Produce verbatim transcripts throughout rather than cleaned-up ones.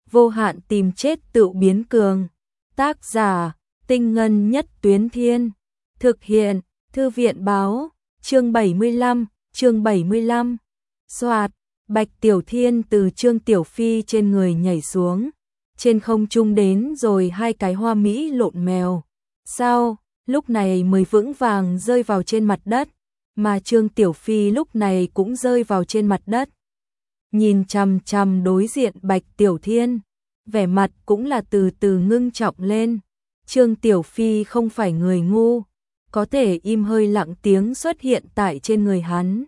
vô hạn tìm chết tự biến cường. Tác giả, Tinh Ngân Nhất Tuyến Thiên. Thực hiện, Thư viện báo, chương bảy mươi lăm, chương bảy mươi lăm. Soạt, Bạch Tiểu Thiên từ Trương Tiểu Phi trên người nhảy xuống. Trên không trung đến rồi hai cái hoa mỹ lộn mèo. Sau, lúc này mới vững vàng rơi vào trên mặt đất, mà Trương Tiểu Phi lúc này cũng rơi vào trên mặt đất. Nhìn chằm chằm đối diện Bạch Tiểu Thiên, vẻ mặt cũng là từ từ ngưng trọng lên. Trương Tiểu Phi không phải người ngu, có thể im hơi lặng tiếng xuất hiện tại trên người hắn.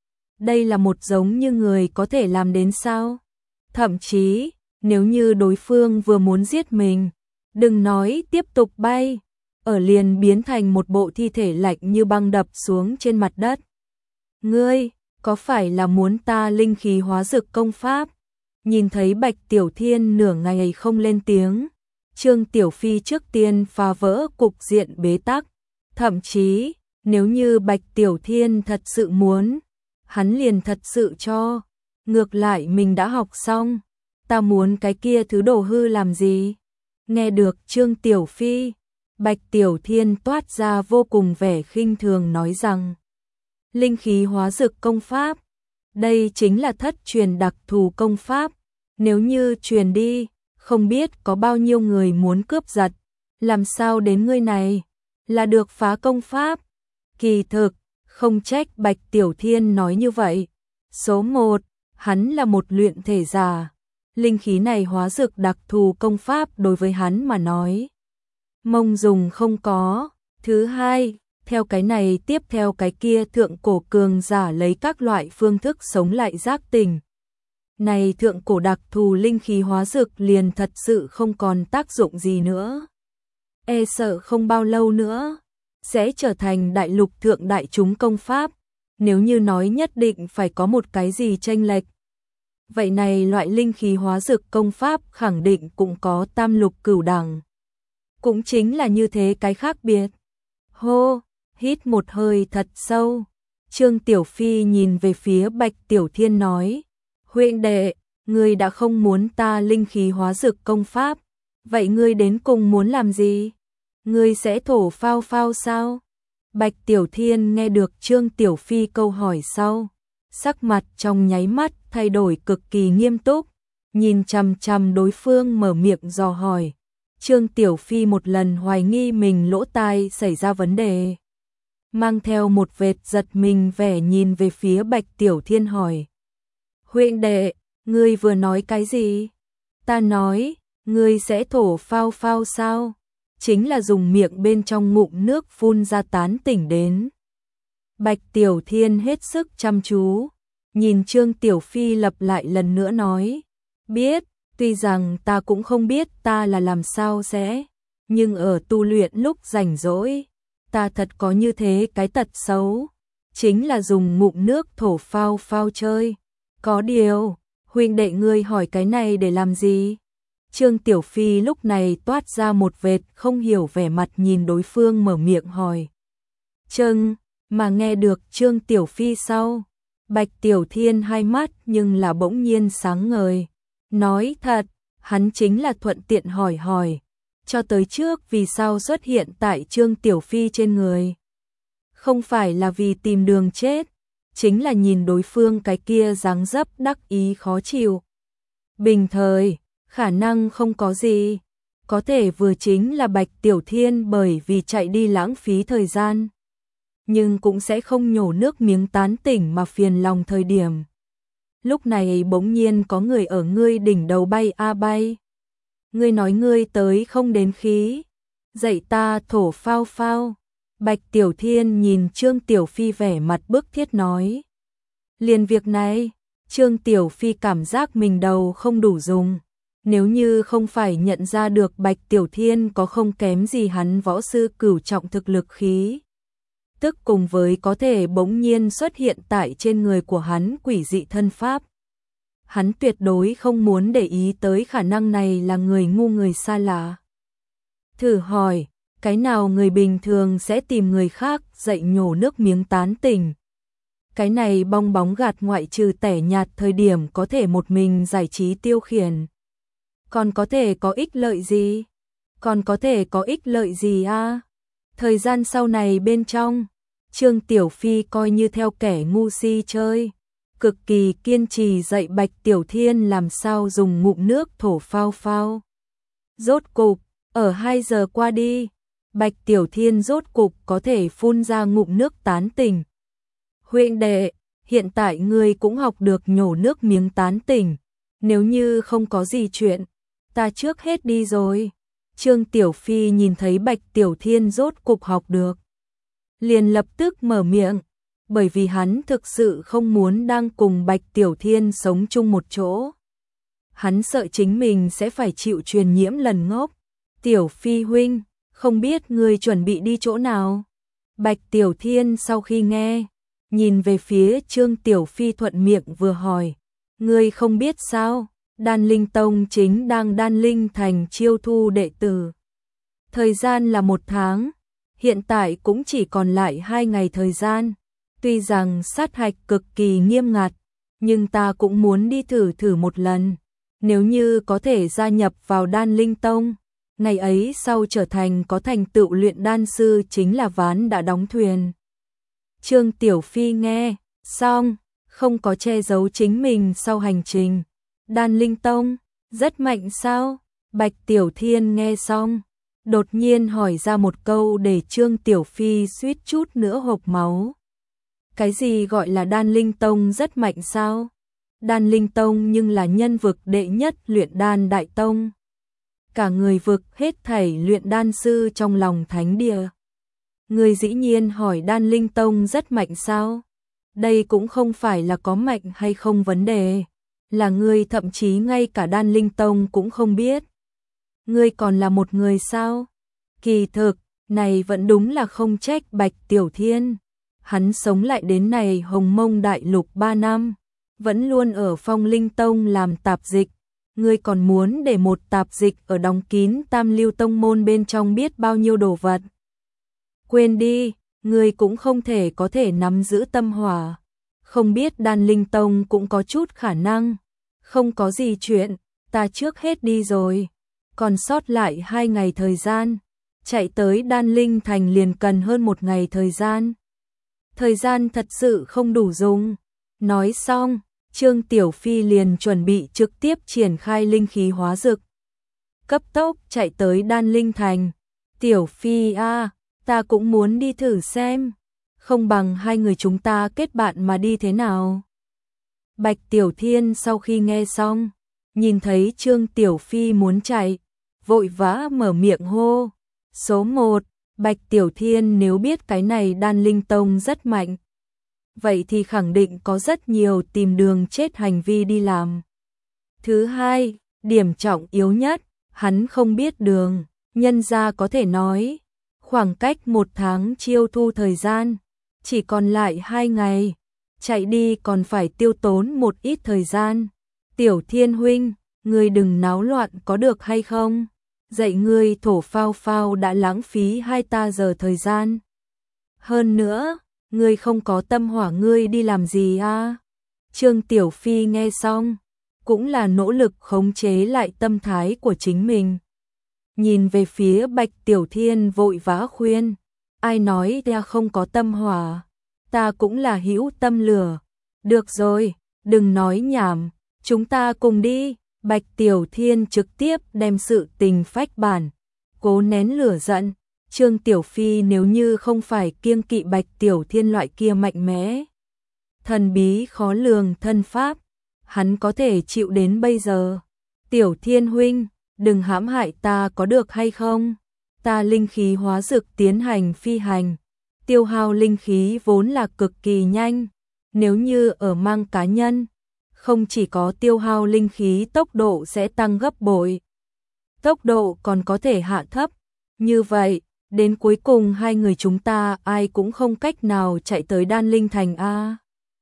Đây là một giống như người có thể làm đến sao? Thậm chí, nếu như đối phương vừa muốn giết mình, đừng nói tiếp tục bay, ở liền biến thành một bộ thi thể lạnh như băng đập xuống trên mặt đất. Ngươi, có phải là muốn ta linh khí hóa dực công pháp? Nhìn thấy Bạch Tiểu Thiên nửa ngày không lên tiếng, Trương Tiểu Phi trước tiên phá vỡ cục diện bế tắc. Thậm chí, nếu như Bạch Tiểu Thiên thật sự muốn, hắn liền thật sự cho. Ngược lại mình đã học xong, ta muốn cái kia thứ đồ hư làm gì? Nghe được Trương Tiểu Phi, Bạch Tiểu Thiên toát ra vô cùng vẻ khinh thường nói rằng, linh khí hóa dực công pháp, đây chính là thất truyền đặc thù công pháp, nếu như truyền đi, không biết có bao nhiêu người muốn cướp giật, làm sao đến ngươi này, là được phá công pháp. Kỳ thực, không trách Bạch Tiểu Thiên nói như vậy. Số một, hắn là một luyện thể giả, linh khí này hóa dực đặc thù công pháp đối với hắn mà nói mông dùng không có. Thứ hai, theo cái này tiếp theo cái kia thượng cổ cường giả lấy các loại phương thức sống lại giác tỉnh. Này thượng cổ đặc thù linh khí hóa dực liền thật sự không còn tác dụng gì nữa. E sợ không bao lâu nữa, sẽ trở thành đại lục thượng đại chúng công pháp, nếu như nói nhất định phải có một cái gì chênh lệch. Vậy này loại linh khí hóa dực công pháp khẳng định cũng có tam lục cửu đẳng. Cũng chính là như thế cái khác biệt. Hô, hít một hơi thật sâu. Trương Tiểu Phi nhìn về phía Bạch Tiểu Thiên nói, huynh đệ, ngươi đã không muốn ta linh khí hóa dực công pháp, vậy ngươi đến cùng muốn làm gì? Ngươi sẽ thổ phao phao sao? Bạch Tiểu Thiên nghe được Trương Tiểu Phi câu hỏi sau, sắc mặt trong nháy mắt thay đổi cực kỳ nghiêm túc, nhìn chằm chằm đối phương mở miệng dò hỏi. Trương Tiểu Phi một lần hoài nghi mình lỗ tai xảy ra vấn đề, mang theo một vệt giật mình vẻ nhìn về phía Bạch Tiểu Thiên hỏi, huynh đệ, ngươi vừa nói cái gì? Ta nói, ngươi sẽ thổ phao phao sao? Chính là dùng miệng bên trong ngụm nước phun ra tán tỉnh đến. Bạch Tiểu Thiên hết sức chăm chú, nhìn Trương Tiểu Phi lặp lại lần nữa nói, biết, tuy rằng ta cũng không biết ta là làm sao sẽ, nhưng ở tu luyện lúc rảnh rỗi, ta thật có như thế cái tật xấu, chính là dùng ngụm nước thổ phao phao chơi. Có điều, huynh đệ ngươi hỏi cái này để làm gì? Trương Tiểu Phi lúc này toát ra một vệt không hiểu vẻ mặt nhìn đối phương mở miệng hỏi. Chừng, mà nghe được Trương Tiểu Phi sau, Bạch Tiểu Thiên hai mắt nhưng là bỗng nhiên sáng ngời. Nói thật, hắn chính là thuận tiện hỏi hỏi, cho tới trước vì sao xuất hiện tại Trương Tiểu Phi trên người. Không phải là vì tìm đường chết, chính là nhìn đối phương cái kia dáng dấp đắc ý khó chịu. Bình thời, khả năng không có gì, có thể vừa chính là Bạch Tiểu Thiên bởi vì chạy đi lãng phí thời gian, nhưng cũng sẽ không nhổ nước miếng tán tỉnh mà phiền lòng thời điểm. Lúc này bỗng nhiên có người ở ngươi đỉnh đầu bay a bay. Ngươi nói ngươi tới không đến khí, dạy ta thổ phao phao. Bạch Tiểu Thiên nhìn Trương Tiểu Phi vẻ mặt bức thiết nói. Liền việc này, Trương Tiểu Phi cảm giác mình đầu không đủ dùng. Nếu như không phải nhận ra được Bạch Tiểu Thiên có không kém gì hắn võ sư cửu trọng thực lực khí, tức cùng với có thể bỗng nhiên xuất hiện tại trên người của hắn quỷ dị thân pháp. Hắn tuyệt đối không muốn để ý tới khả năng này là người ngu người xa lạ. Thử hỏi, cái nào người bình thường sẽ tìm người khác dạy nhổ nước miếng tán tỉnh? Cái này bong bóng gạt ngoại trừ tẻ nhạt thời điểm có thể một mình giải trí tiêu khiển. Còn có thể có ích lợi gì? Còn có thể có ích lợi gì a? Thời gian sau này bên trong, Trương Tiểu Phi coi như theo kẻ ngu si chơi, cực kỳ kiên trì dạy Bạch Tiểu Thiên làm sao dùng ngụm nước thổ phao phao. Rốt cục, ở hai giờ qua đi, Bạch Tiểu Thiên rốt cục có thể phun ra ngụm nước tán tỉnh. Huynh đệ, hiện tại ngươi cũng học được nhổ nước miếng tán tỉnh, nếu như không có gì chuyện, ta trước hết đi rồi. Trương Tiểu Phi nhìn thấy Bạch Tiểu Thiên rốt cục học được, liền lập tức mở miệng, bởi vì hắn thực sự không muốn đang cùng Bạch Tiểu Thiên sống chung một chỗ. Hắn sợ chính mình sẽ phải chịu truyền nhiễm lần ngốc. Tiểu Phi huynh, không biết ngươi chuẩn bị đi chỗ nào? Bạch Tiểu Thiên sau khi nghe, nhìn về phía Trương Tiểu Phi thuận miệng vừa hỏi, ngươi không biết sao? Đan Linh Tông chính đang Đan Linh Thành chiêu thu đệ tử. Thời gian là một tháng, hiện tại cũng chỉ còn lại hai ngày thời gian. Tuy rằng sát hạch cực kỳ nghiêm ngặt, nhưng ta cũng muốn đi thử thử một lần. Nếu như có thể gia nhập vào Đan Linh Tông, ngày ấy sau trở thành có thành tựu luyện đan sư chính là ván đã đóng thuyền. Trương Tiểu Phi nghe xong, không có che giấu chính mình sau hành trình. Đan Linh Tông, rất mạnh sao? Bạch Tiểu Thiên nghe xong, đột nhiên hỏi ra một câu để Trương Tiểu Phi suýt chút nữa hộc máu. Cái gì gọi là Đan Linh Tông rất mạnh sao? Đan Linh Tông nhưng là nhân vực đệ nhất luyện đan đại tông. Cả người vực hết thảy luyện đan sư trong lòng thánh địa. Người dĩ nhiên hỏi Đan Linh Tông rất mạnh sao? Đây cũng không phải là có mạnh hay không vấn đề, là ngươi thậm chí ngay cả Đan Linh Tông cũng không biết. Ngươi còn là một người sao? Kỳ thực, này vẫn đúng là không trách Bạch Tiểu Thiên. Hắn sống lại đến này Hồng Mông Đại Lục ba năm, vẫn luôn ở Phong Linh Tông làm tạp dịch. Ngươi còn muốn để một tạp dịch ở đóng kín Tam Lưu Tông môn bên trong biết bao nhiêu đồ vật. Quên đi, ngươi cũng không thể có thể nắm giữ tâm hỏa. Không biết Đan Linh Tông cũng có chút khả năng. Không có gì chuyện, ta trước hết đi rồi. Còn sót lại hai ngày thời gian, chạy tới Đan Linh Thành liền cần hơn một ngày thời gian. Thời gian thật sự không đủ dùng. Nói xong, Trương Tiểu Phi liền chuẩn bị trực tiếp triển khai linh khí hóa dực. Cấp tốc chạy tới Đan Linh Thành. Tiểu Phi a, ta cũng muốn đi thử xem. Không bằng hai người chúng ta kết bạn mà đi thế nào? Bạch Tiểu Thiên sau khi nghe xong, nhìn thấy Trương Tiểu Phi muốn chạy, vội vã mở miệng hô. Số một, Bạch Tiểu Thiên nếu biết cái này Đan Linh Tông rất mạnh, vậy thì khẳng định có rất nhiều tìm đường chết hành vi đi làm. Thứ hai, điểm trọng yếu nhất, hắn không biết đường, nhân ra có thể nói, khoảng cách một tháng chiêu thu thời gian, chỉ còn lại hai ngày, chạy đi còn phải tiêu tốn một ít thời gian. Tiểu Thiên huynh, ngươi đừng náo loạn có được hay không? Dạy ngươi thổ phao phao đã lãng phí hai ta giờ thời gian. Hơn nữa, ngươi không có tâm hỏa ngươi đi làm gì a? Trương Tiểu Phi nghe xong, cũng là nỗ lực khống chế lại tâm thái của chính mình. Nhìn về phía Bạch Tiểu Thiên vội vã khuyên, ai nói ta không có tâm hỏa, ta cũng là hữu tâm lửa. Được rồi, đừng nói nhảm, chúng ta cùng đi. Bạch Tiểu Thiên trực tiếp đem sự tình phách bản, cố nén lửa giận. Trương Tiểu Phi nếu như không phải kiêng kỵ Bạch Tiểu Thiên loại kia mạnh mẽ, thần bí khó lường thân pháp, hắn có thể chịu đến bây giờ. Tiểu Thiên huynh, đừng hãm hại ta có được hay không? Ta linh khí hóa dực tiến hành phi hành, tiêu hao linh khí vốn là cực kỳ nhanh, nếu như ở mang cá nhân, không chỉ có tiêu hao linh khí tốc độ sẽ tăng gấp bội, tốc độ còn có thể hạ thấp. Như vậy, đến cuối cùng hai người chúng ta ai cũng không cách nào chạy tới Đan Linh Thành a.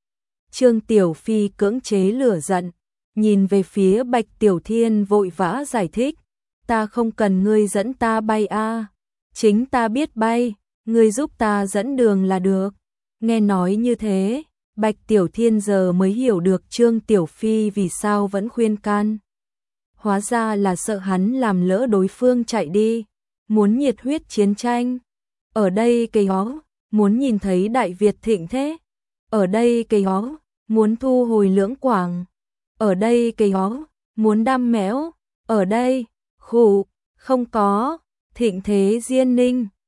Trương Tiểu Phi cưỡng chế lửa giận, nhìn về phía Bạch Tiểu Thiên vội vã giải thích, ta không cần ngươi dẫn ta bay a, chính ta biết bay, ngươi giúp ta dẫn đường là được. Nghe nói như thế, Bạch Tiểu Thiên giờ mới hiểu được Trương Tiểu Phi vì sao vẫn khuyên can. hóa ra là sợ hắn làm lỡ đối phương chạy đi, muốn nhiệt huyết chiến tranh. Ở đây cây hó, muốn nhìn thấy Đại Việt thịnh thế. Ở đây cây hó, muốn thu hồi Lưỡng Quảng. Ở đây cây hó, muốn đam mẽo. Ở đây, khụ, không có, thịnh thế Diên Ninh.